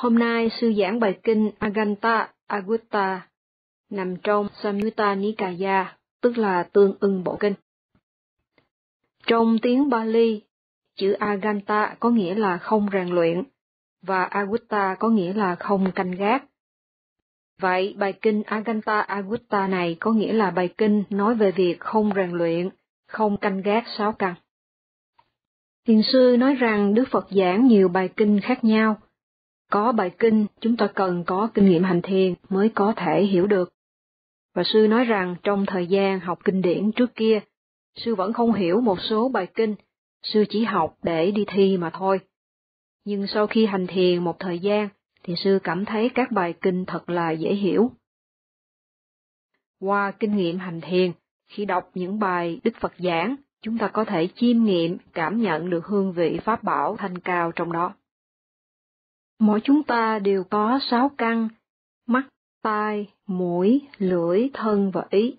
Hôm nay sư giảng bài kinh Aganta Agutta nằm trong Samyutta Nikaya, tức là tương ưng bộ kinh. Trong tiếng Pali, chữ Aganta có nghĩa là không rèn luyện, và Agutta có nghĩa là không canh gác. Vậy bài kinh Aganta Agutta này có nghĩa là bài kinh nói về việc không rèn luyện, không canh gác 6 căn. Thiền sư nói rằng Đức Phật giảng nhiều bài kinh khác nhau. Có bài kinh chúng ta cần có kinh nghiệm hành thiền mới có thể hiểu được. Và sư nói rằng trong thời gian học kinh điển trước kia, sư vẫn không hiểu một số bài kinh, sư chỉ học để đi thi mà thôi. Nhưng sau khi hành thiền một thời gian, thì sư cảm thấy các bài kinh thật là dễ hiểu. Qua kinh nghiệm hành thiền, khi đọc những bài Đức Phật giảng, chúng ta có thể chiêm nghiệm, cảm nhận được hương vị pháp bảo thanh cao trong đó. Mỗi chúng ta đều có 6 căn: mắt, tai, mũi, lưỡi, thân và ý.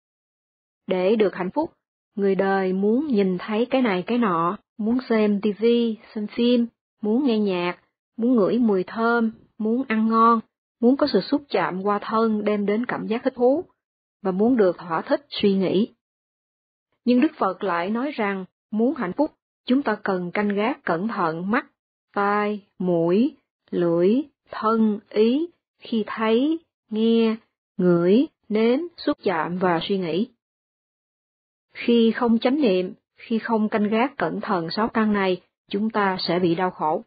Để được hạnh phúc, người đời muốn nhìn thấy cái này cái nọ, muốn xem tivi, xem phim, muốn nghe nhạc, muốn ngửi mùi thơm, muốn ăn ngon, muốn có sự xúc chạm qua thân đem đến cảm giác thích thú, và muốn được thỏa thích suy nghĩ. Nhưng Đức Phật lại nói rằng, muốn hạnh phúc, chúng ta cần canh gác cẩn thận mắt, tai, mũi, lưỡi, thân, ý, khi thấy, nghe, ngửi, nếm, xúc chạm và suy nghĩ. Khi không chánh niệm, khi không canh gác cẩn thận 6 căn này, chúng ta sẽ bị đau khổ.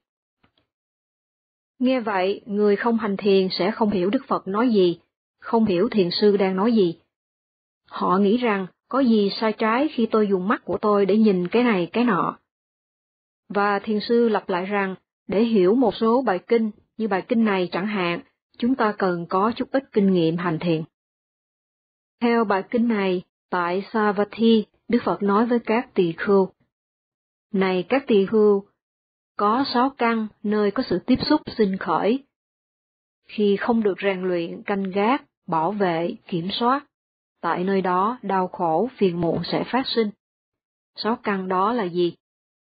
Nghe vậy, người không hành thiền sẽ không hiểu Đức Phật nói gì, không hiểu thiền sư đang nói gì. Họ nghĩ rằng, có gì sai trái khi tôi dùng mắt của tôi để nhìn cái này cái nọ. Và thiền sư lặp lại rằng, để hiểu một số bài kinh, như bài kinh này chẳng hạn, chúng ta cần có chút ít kinh nghiệm hành thiền. Theo bài kinh này, tại Savatthi, Đức Phật nói với các tỳ khưu: Này các tỳ khưu, có 6 căn nơi có sự tiếp xúc sinh khởi. Khi không được rèn luyện, canh gác, bảo vệ, kiểm soát, tại nơi đó đau khổ, phiền muộn sẽ phát sinh. 6 căn đó là gì?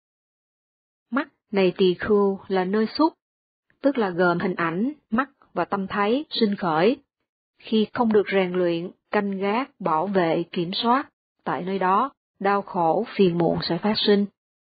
Mắt, này tỳ khưu, là nơi xúc, tức là gồm hình ảnh, mắt và tâm thấy sinh khởi. Khi không được rèn luyện, canh gác, bảo vệ, kiểm soát, tại nơi đó đau khổ, phiền muộn sẽ phát sinh.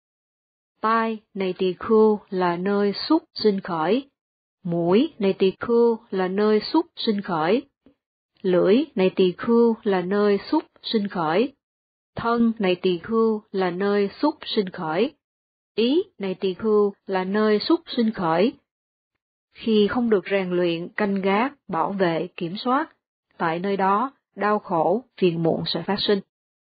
Tai, này tỳ khưu, là nơi xúc sinh khởi. Mũi, này tỳ khưu, là nơi xúc sinh khởi. Lưỡi, này tỳ khưu, là nơi xúc sinh khởi. Thân, này tỳ khưu, là nơi xúc sinh khởi. Ý, này tỳ khưu, là nơi xúc sinh khởi. Khi không được rèn luyện, canh gác, bảo vệ, kiểm soát, tại nơi đó đau khổ, phiền muộn sẽ phát sinh.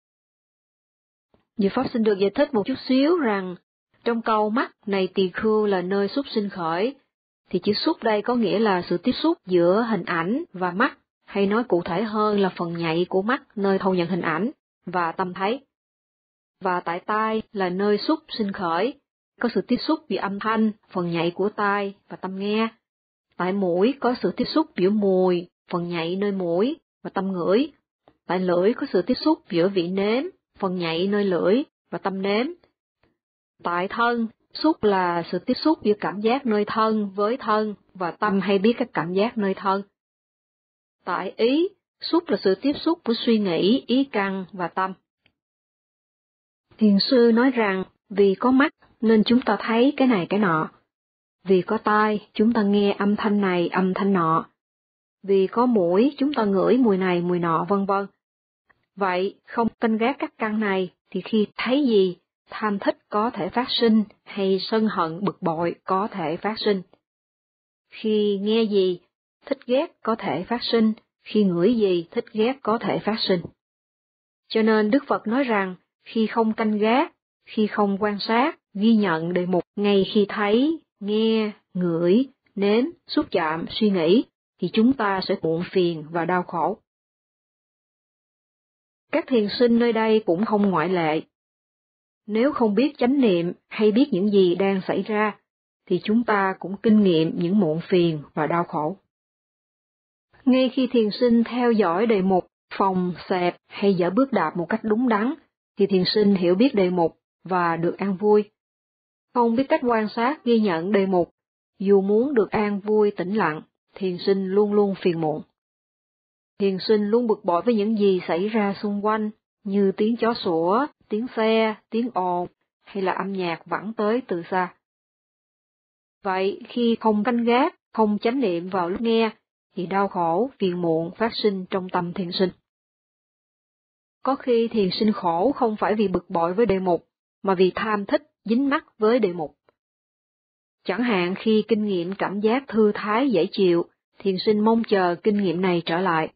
Như Pháp xin được giải thích một chút xíu rằng, trong câu mắt này tỳ khưu là nơi xúc sinh khởi, thì chữ xúc đây có nghĩa là sự tiếp xúc giữa hình ảnh và mắt, hay nói cụ thể hơn là phần nhạy của mắt nơi thâu nhận hình ảnh và tâm thấy. Và tại tai là nơi xúc sinh khởi, có sự tiếp xúc giữa âm thanh, phần nhạy của tai và tâm nghe. Tại mũi có sự tiếp xúc giữa mùi, phần nhạy nơi mũi và tâm ngửi. Tại lưỡi có sự tiếp xúc giữa vị nếm, phần nhạy nơi lưỡi và tâm nếm. Tại thân, xúc là sự tiếp xúc giữa cảm giác nơi thân với thân và tâm hay biết các cảm giác nơi thân. Tại ý, xúc là sự tiếp xúc của suy nghĩ, ý căn và tâm. Thiền sư nói rằng, vì có mắt nên chúng ta thấy cái này cái nọ. Vì có tai, chúng ta nghe âm thanh này, âm thanh nọ. Vì có mũi, chúng ta ngửi mùi này, mùi nọ, vân vân. Vậy, không canh gác các căn này, thì khi thấy gì, tham thích có thể phát sinh, hay sân hận bực bội có thể phát sinh. Khi nghe gì, thích ghét có thể phát sinh, khi ngửi gì, thích ghét có thể phát sinh. Cho nên Đức Phật nói rằng, khi không canh gác, khi không quan sát, ghi nhận đề mục ngay khi thấy, nghe, ngửi, nếm, xúc chạm, suy nghĩ, thì chúng ta sẽ muộn phiền và đau khổ. Các thiền sinh nơi đây cũng không ngoại lệ. Nếu không biết chánh niệm hay biết những gì đang xảy ra, thì chúng ta cũng kinh nghiệm những muộn phiền và đau khổ. Ngay khi thiền sinh theo dõi đề mục, phòng, xẹp hay dở bước đạp một cách đúng đắn, thì thiền sinh hiểu biết đề mục và được an vui. Không biết cách quan sát ghi nhận đề mục, Dù muốn được an vui tĩnh lặng, thiền sinh luôn luôn phiền muộn. Thiền sinh luôn bực bội với những gì xảy ra xung quanh, như tiếng chó sủa, tiếng xe, tiếng ồn, hay là âm nhạc vẳng tới từ xa. Vậy khi không canh gác, không chánh niệm vào lúc nghe, thì đau khổ, phiền muộn phát sinh trong tâm thiền sinh. Có khi thiền sinh khổ không phải vì bực bội với đề mục, mà vì tham thích, dính mắc với đề mục. Chẳng hạn khi kinh nghiệm cảm giác thư thái dễ chịu, thiền sinh mong chờ kinh nghiệm này trở lại.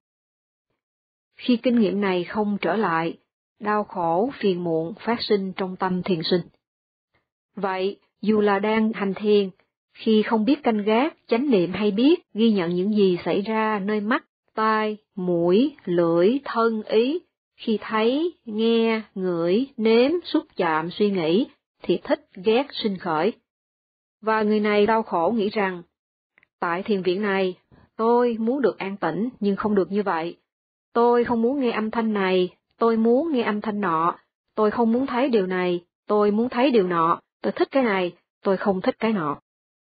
Khi kinh nghiệm này không trở lại, đau khổ, phiền muộn phát sinh trong tâm thiền sinh. Vậy, dù là đang hành thiền, khi không biết canh gác, chánh niệm hay biết, ghi nhận những gì xảy ra nơi mắt, tai, mũi, lưỡi, thân, ý, khi thấy, nghe, ngửi, nếm, xúc chạm, suy nghĩ, thì thích, ghét, sinh khởi. Và người này đau khổ nghĩ rằng, tại thiền viện này, tôi muốn được an tĩnh nhưng không được như vậy. Tôi không muốn nghe âm thanh này, tôi muốn nghe âm thanh nọ, tôi không muốn thấy điều này, tôi muốn thấy điều nọ, tôi thích cái này, tôi không thích cái nọ.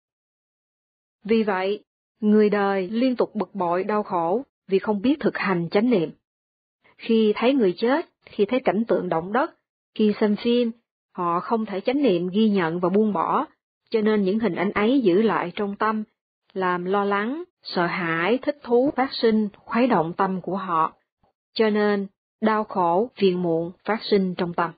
Vì vậy, người đời liên tục bực bội đau khổ vì không biết thực hành chánh niệm. Khi thấy người chết, khi thấy cảnh tượng động đất, khi xem phim, họ không thể chánh niệm ghi nhận và buông bỏ, cho nên những hình ảnh ấy giữ lại trong tâm, làm lo lắng, sợ hãi, thích thú phát sinh, khuấy động tâm của họ. Cho nên, đau khổ, phiền muộn phát sinh trong tâm.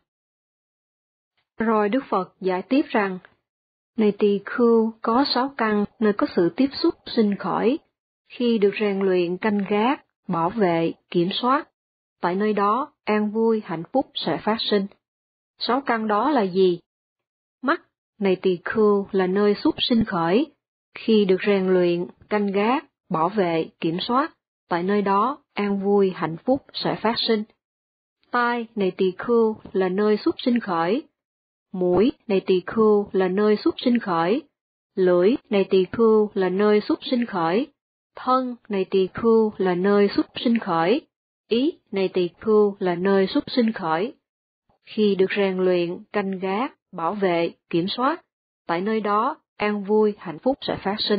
Rồi Đức Phật giải tiếp rằng, này tỳ khưu có 6 căn nơi có sự tiếp xúc sinh khởi, khi được rèn luyện canh gác, bảo vệ, kiểm soát, tại nơi đó an vui hạnh phúc sẽ phát sinh. 6 căn đó là gì? Mắt, này tỳ khưu là nơi xúc sinh khởi, khi được rèn luyện, canh gác, bảo vệ, kiểm soát, tại nơi đó an vui hạnh phúc sẽ phát sinh. Tai, này tỳ khưu là nơi xúc sinh khởi. Mũi, này tỳ khưu là nơi xúc sinh khởi. Lưỡi, này tỳ khưu là nơi xúc sinh khởi. Thân, này tỳ khưu là nơi xúc sinh khởi. Ý, này tỳ khưu là nơi xúc sinh khởi. Khi được rèn luyện, canh gác, bảo vệ, kiểm soát, tại nơi đó an vui hạnh phúc sẽ phát sinh.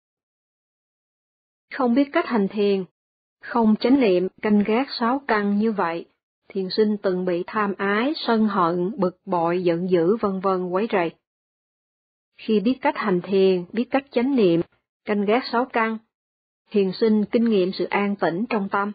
Không biết cách hành thiền, không chánh niệm canh gác 6 căn như vậy, thiền sinh từng bị tham ái, sân hận, bực bội, giận dữ vân vân quấy rầy. Khi biết cách hành thiền, biết cách chánh niệm, canh gác 6 căn, thiền sinh kinh nghiệm sự an tĩnh trong tâm.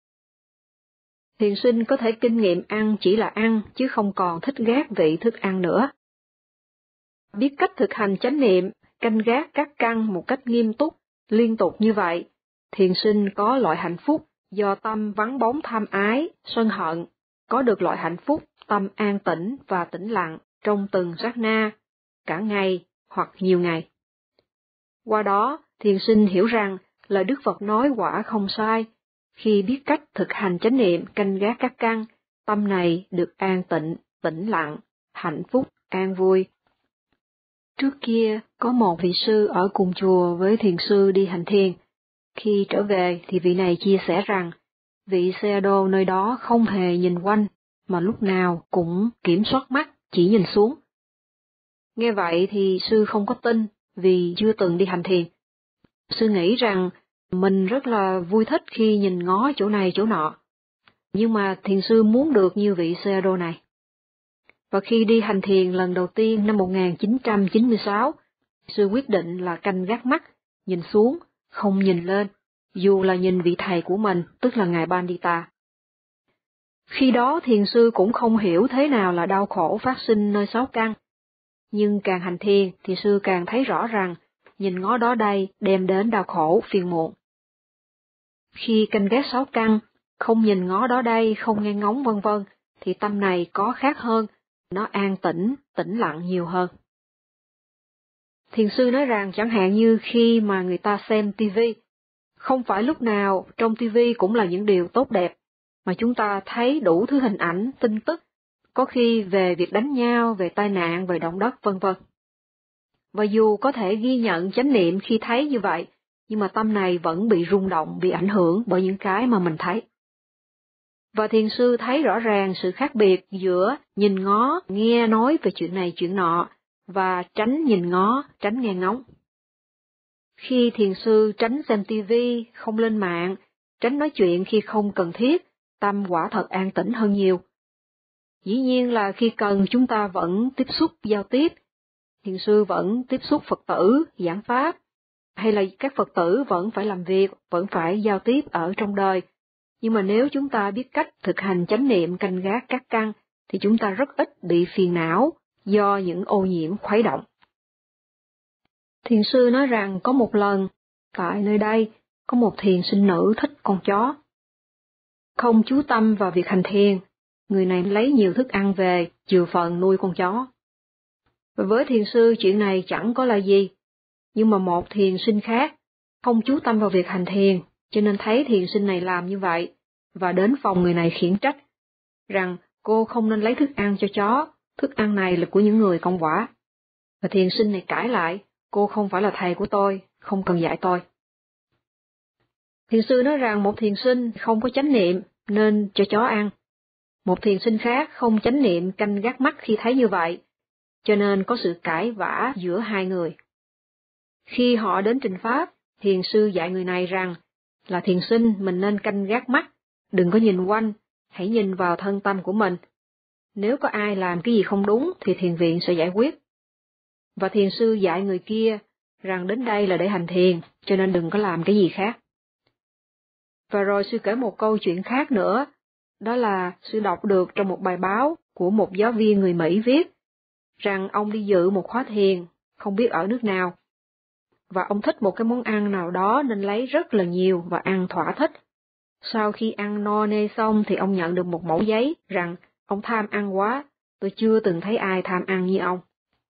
Thiền sinh có thể kinh nghiệm ăn chỉ là ăn, chứ không còn thích gác vị thức ăn nữa. Biết cách thực hành chánh niệm, canh gác các căn một cách nghiêm túc, liên tục như vậy, thiền sinh có loại hạnh phúc do tâm vắng bóng tham ái, sân hận, có được loại hạnh phúc tâm an tĩnh và tĩnh lặng trong từng sát na, cả ngày hoặc nhiều ngày. Qua đó, thiền sinh hiểu rằng lời Đức Phật nói quả không sai, khi biết cách thực hành chánh niệm canh gác các căn, tâm này được an tịnh, tĩnh lặng, hạnh phúc, an vui. Trước kia, có một vị sư ở cùng chùa với thiền sư đi hành thiền. Khi trở về thì vị này chia sẻ rằng, vị Sayadaw nơi đó không hề nhìn quanh, mà lúc nào cũng kiểm soát mắt, chỉ nhìn xuống. Nghe vậy thì sư không có tin, vì chưa từng đi hành thiền. Sư nghĩ rằng mình rất là vui thích khi nhìn ngó chỗ này chỗ nọ, nhưng mà thiền sư muốn được như vị Sayadaw này. Và khi đi hành thiền lần đầu tiên năm 1996, sư quyết định là canh gác mắt, nhìn xuống, không nhìn lên, dù là nhìn vị thầy của mình, tức là Ngài Pandita. Khi đó thiền sư cũng không hiểu thế nào là đau khổ phát sinh nơi 6 căn. Nhưng càng hành thiền thì sư càng thấy rõ rằng, nhìn ngó đó đây đem đến đau khổ, phiền muộn. Khi canh gác 6 căn, không nhìn ngó đó đây, không nghe ngóng vân vân, thì tâm này có khác hơn, nó an tĩnh, tĩnh lặng nhiều hơn. Thiền sư nói rằng chẳng hạn như khi mà người ta xem TV, không phải lúc nào trong TV cũng là những điều tốt đẹp, mà chúng ta thấy đủ thứ hình ảnh, tin tức, có khi về việc đánh nhau, về tai nạn, về động đất vân vân. Và dù có thể ghi nhận chánh niệm khi thấy như vậy, nhưng mà tâm này vẫn bị rung động, bị ảnh hưởng bởi những cái mà mình thấy. Và thiền sư thấy rõ ràng sự khác biệt giữa nhìn ngó, nghe nói về chuyện này chuyện nọ, và tránh nhìn ngó, tránh nghe ngóng. Khi thiền sư tránh xem tivi, không lên mạng, tránh nói chuyện khi không cần thiết, tâm quả thật an tĩnh hơn nhiều. Dĩ nhiên là khi cần chúng ta vẫn tiếp xúc giao tiếp, thiền sư vẫn tiếp xúc Phật tử, giảng pháp, hay là các Phật tử vẫn phải làm việc, vẫn phải giao tiếp ở trong đời. Nhưng mà nếu chúng ta biết cách thực hành chánh niệm canh gác các căn, thì chúng ta rất ít bị phiền não do những ô nhiễm khuấy động. Thiền sư nói rằng có một lần, tại nơi đây, có một thiền sinh nữ thích con chó. Không chú tâm vào việc hành thiền, người này lấy nhiều thức ăn về, chừa phần nuôi con chó. Và với thiền sư chuyện này chẳng có là gì, nhưng mà một thiền sinh khác không chú tâm vào việc hành thiền, cho nên thấy thiền sinh này làm như vậy, và đến phòng người này khiển trách, rằng cô không nên lấy thức ăn cho chó, thức ăn này là của những người công quả. Và thiền sinh này cãi lại, cô không phải là thầy của tôi, không cần dạy tôi. Thiền sư nói rằng một thiền sinh không có chánh niệm nên cho chó ăn. Một thiền sinh khác không chánh niệm canh gác mắt khi thấy như vậy, cho nên có sự cãi vã giữa hai người. Khi họ đến trình pháp, thiền sư dạy người này rằng là thiền sinh mình nên canh gác mắt, đừng có nhìn quanh, hãy nhìn vào thân tâm của mình. Nếu có ai làm cái gì không đúng thì thiền viện sẽ giải quyết. Và thiền sư dạy người kia rằng đến đây là để hành thiền, cho nên đừng có làm cái gì khác. Và rồi sư kể một câu chuyện khác nữa, đó là sư đọc được trong một bài báo của một giáo viên người Mỹ viết, rằng ông đi dự một khóa thiền, không biết ở nước nào, và ông thích một cái món ăn nào đó nên lấy rất là nhiều và ăn thỏa thích. Sau khi ăn no nê xong thì ông nhận được một mẩu giấy rằng ông tham ăn quá, tôi chưa từng thấy ai tham ăn như ông.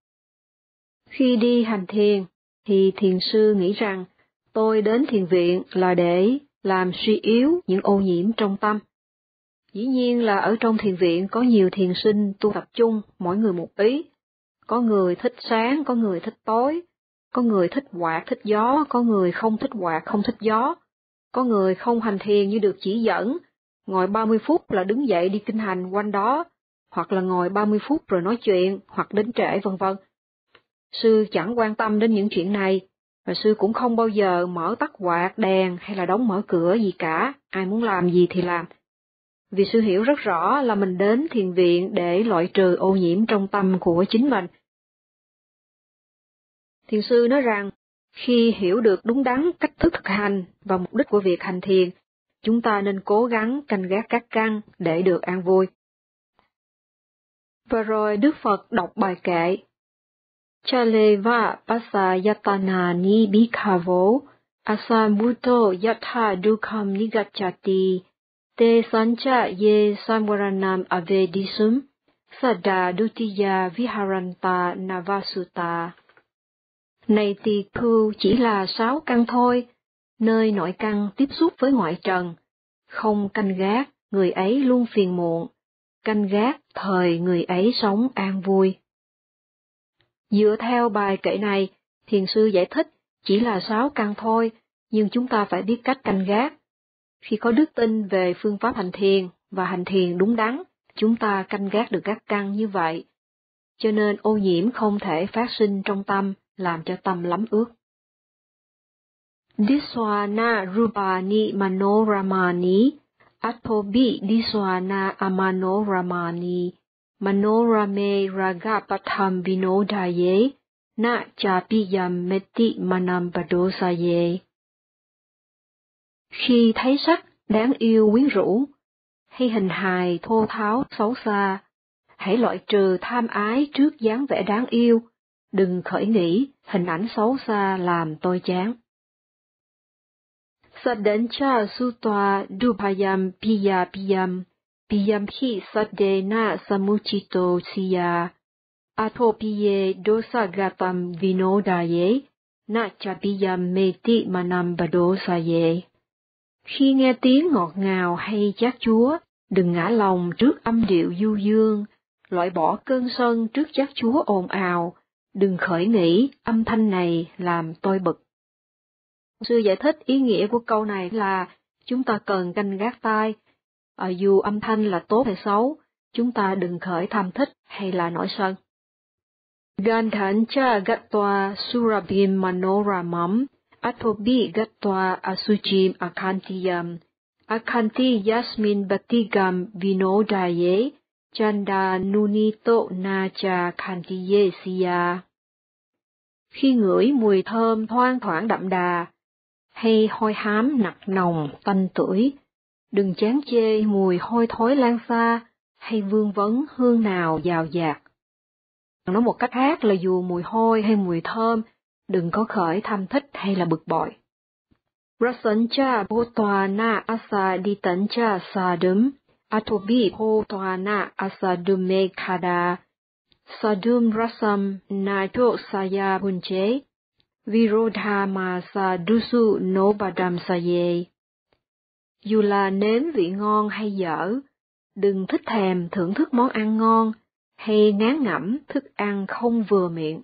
Khi đi hành thiền, thì thiền sư nghĩ rằng tôi đến thiền viện là để làm suy yếu những ô nhiễm trong tâm. Dĩ nhiên là ở trong thiền viện có nhiều thiền sinh tu tập trung, mỗi người một ý. Có người thích sáng, có người thích tối, có người thích quạt, thích gió, có người không thích quạt, không thích gió. Có người không hành thiền như được chỉ dẫn, ngồi 30 phút là đứng dậy đi kinh hành quanh đó, hoặc là ngồi 30 phút rồi nói chuyện, hoặc đến trễ vân vân. Sư chẳng quan tâm đến những chuyện này, và sư cũng không bao giờ mở tắt quạt, đèn hay là đóng mở cửa gì cả, ai muốn làm gì thì làm. Vì sư hiểu rất rõ là mình đến thiền viện để loại trừ ô nhiễm trong tâm của chính mình. Thiền sư nói rằng, khi hiểu được đúng đắn cách thức thực hành và mục đích của việc hành thiền, chúng ta nên cố gắng canh gác các căn để được an vui. Và rồi Đức Phật đọc bài kệ Chaleva Pasayatana Ni Bhikkhaво Asambuddho Yatha Dukkam Nigacchati Te Sancha Ye Samvaranam Avedisum Sada Dutiya Viharanta Navasutta. Này tỳ khưu chỉ là 6 căn thôi, nơi nội căn tiếp xúc với ngoại trần, không canh gác, người ấy luôn phiền muộn, canh gác thời người ấy sống an vui. Dựa theo bài kệ này, thiền sư giải thích chỉ là 6 căn thôi, nhưng chúng ta phải biết cách canh gác. Khi có đức tin về phương pháp hành thiền và hành thiền đúng đắn, chúng ta canh gác được các căn như vậy. Cho nên ô nhiễm không thể phát sinh trong tâm, làm cho tâm lắm ướt. Diswana Rupani Manoramani Athobi Diswana Amanoramani Manorame Ragapatham Vinodaye Na Chapiyam Meti Manam Padosaye. Khi thấy sắc đáng yêu quyến rũ, hay hình hài thô tháo xấu xa, hãy loại trừ tham ái trước dáng vẻ đáng yêu, đừng khởi nghĩ hình ảnh xấu xa làm tôi chán. Sadancha sutwa dupayam piyam phi sadena samuchito siya athopiye dosagatam vinodaye na chapiyam meti manam badosaye. Khi nghe tiếng ngọt ngào hay chát chúa, đừng ngã lòng trước âm điệu du dương, loại bỏ cơn sân trước chát chúa ồn ào, đừng khởi nghĩ âm thanh này làm tôi bực. Sư giải thích ý nghĩa của câu này là chúng ta cần canh gác tai, dù âm thanh là tốt hay xấu, chúng ta đừng khởi tham thích hay là nổi sân. Gandhancha gatva surabhim manoramam Athobi gatva asuchim akantiyam, akanti yasmin batigam vinodaye, chanda nunito nacha kantiye siya. Khi ngửi mùi thơm thoang thoảng đậm đà, hay hôi hám nặc nồng tanh tưởi, đừng chán chê mùi hôi thối lan xa, hay vương vấn hương nào dào dạt. Nói một cách khác là dù mùi hôi hay mùi thơm, đừng có khởi tham thích hay là bực bội. Rasancha bhotwana asa ditancha sadum, atobi bhotwana asa dume khada, sadum rasam nato saya bunche, virodha ma sa dusu no badam saye. Dù là nếm vị ngon hay dở, đừng thích thèm thưởng thức món ăn ngon, hay ngán ngẩm thức ăn không vừa miệng.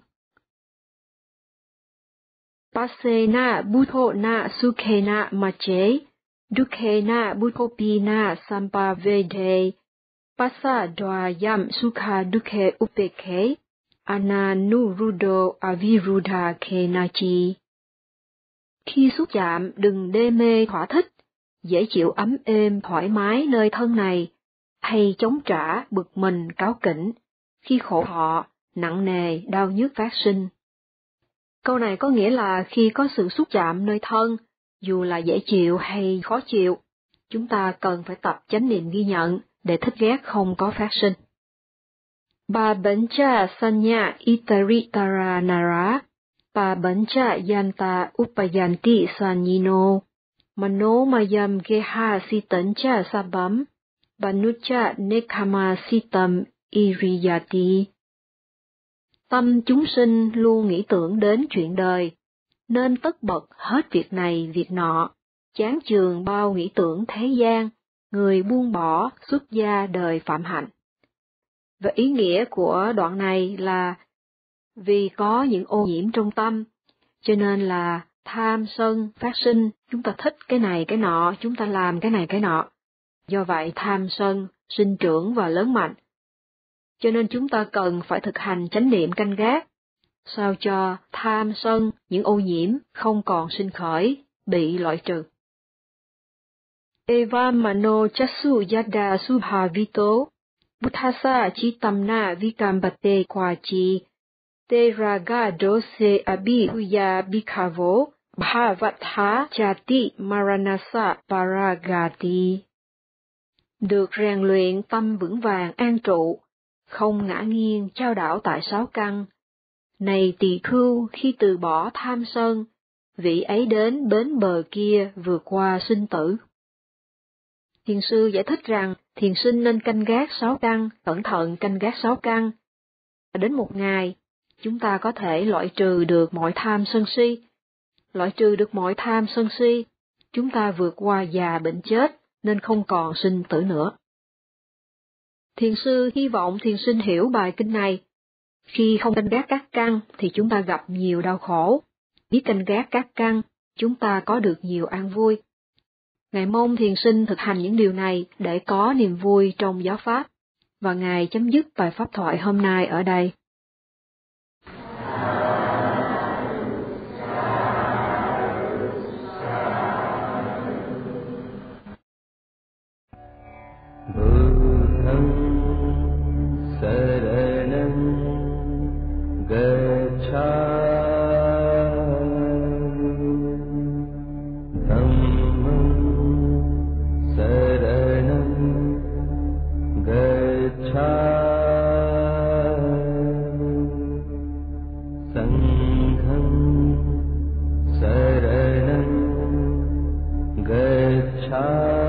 Pasena buddhona sukhena mache, dukhena buddhopina sampavede, pasa dvayam sukha dukhe upekhe, ananurudo avirudha kenachi. Khi xúc chạm đừng đê mê thỏa thích, dễ chịu ấm êm thoải mái nơi thân này, hay chống trả bực mình cáu kỉnh, khi khổ thọ, nặng nề đau nhức phát sinh. Câu này có nghĩa là khi có sự xúc chạm nơi thân, dù là dễ chịu hay khó chịu, chúng ta cần phải tập chánh niệm ghi nhận để thích ghét không có phát sinh. Pabancha sanya itaritara nara, pabancha yanta upayanti sanyino, manomayam geha sitancha sabam, banucha nekama sitam iriyati. Tâm chúng sinh luôn nghĩ tưởng đến chuyện đời, nên tất bật hết việc này việc nọ, chán chường bao nghĩ tưởng thế gian, người buông bỏ xuất gia đời phạm hạnh. Và ý nghĩa của đoạn này là vì có những ô nhiễm trong tâm, cho nên là tham sân phát sinh, chúng ta thích cái này cái nọ, chúng ta làm cái này cái nọ. Do vậy tham sân sinh trưởng và lớn mạnh. Cho nên chúng ta cần phải thực hành chánh niệm canh gác, sao cho tham sân, những ô nhiễm không còn sinh khởi, bị loại trừ. Eva mano chasu yada subhavito, buddhasa chitamna vikambate kwachi, te raga dose abhihuya bhikkavo, bhavatha chati maranasa paragati. Được rèn luyện tâm vững vàng an trụ, không ngã nghiêng chao đảo tại sáu căn. Này tỳ khưu, khi từ bỏ tham sân, vị ấy đến bến bờ kia vượt qua sinh tử. Thiền sư giải thích rằng thiền sinh nên canh gác sáu căn, cẩn thận canh gác sáu căn. Đến một ngày, chúng ta có thể loại trừ được mọi tham sân si. Loại trừ được mọi tham sân si, chúng ta vượt qua già bệnh chết, nên không còn sinh tử nữa. Thiền sư hy vọng thiền sinh hiểu bài kinh này. Khi không canh gác các căn thì chúng ta gặp nhiều đau khổ. Biết canh gác các căn, chúng ta có được nhiều an vui. Ngài mong thiền sinh thực hành những điều này để có niềm vui trong giáo pháp. Và Ngài chấm dứt bài pháp thoại hôm nay ở đây. Gacchami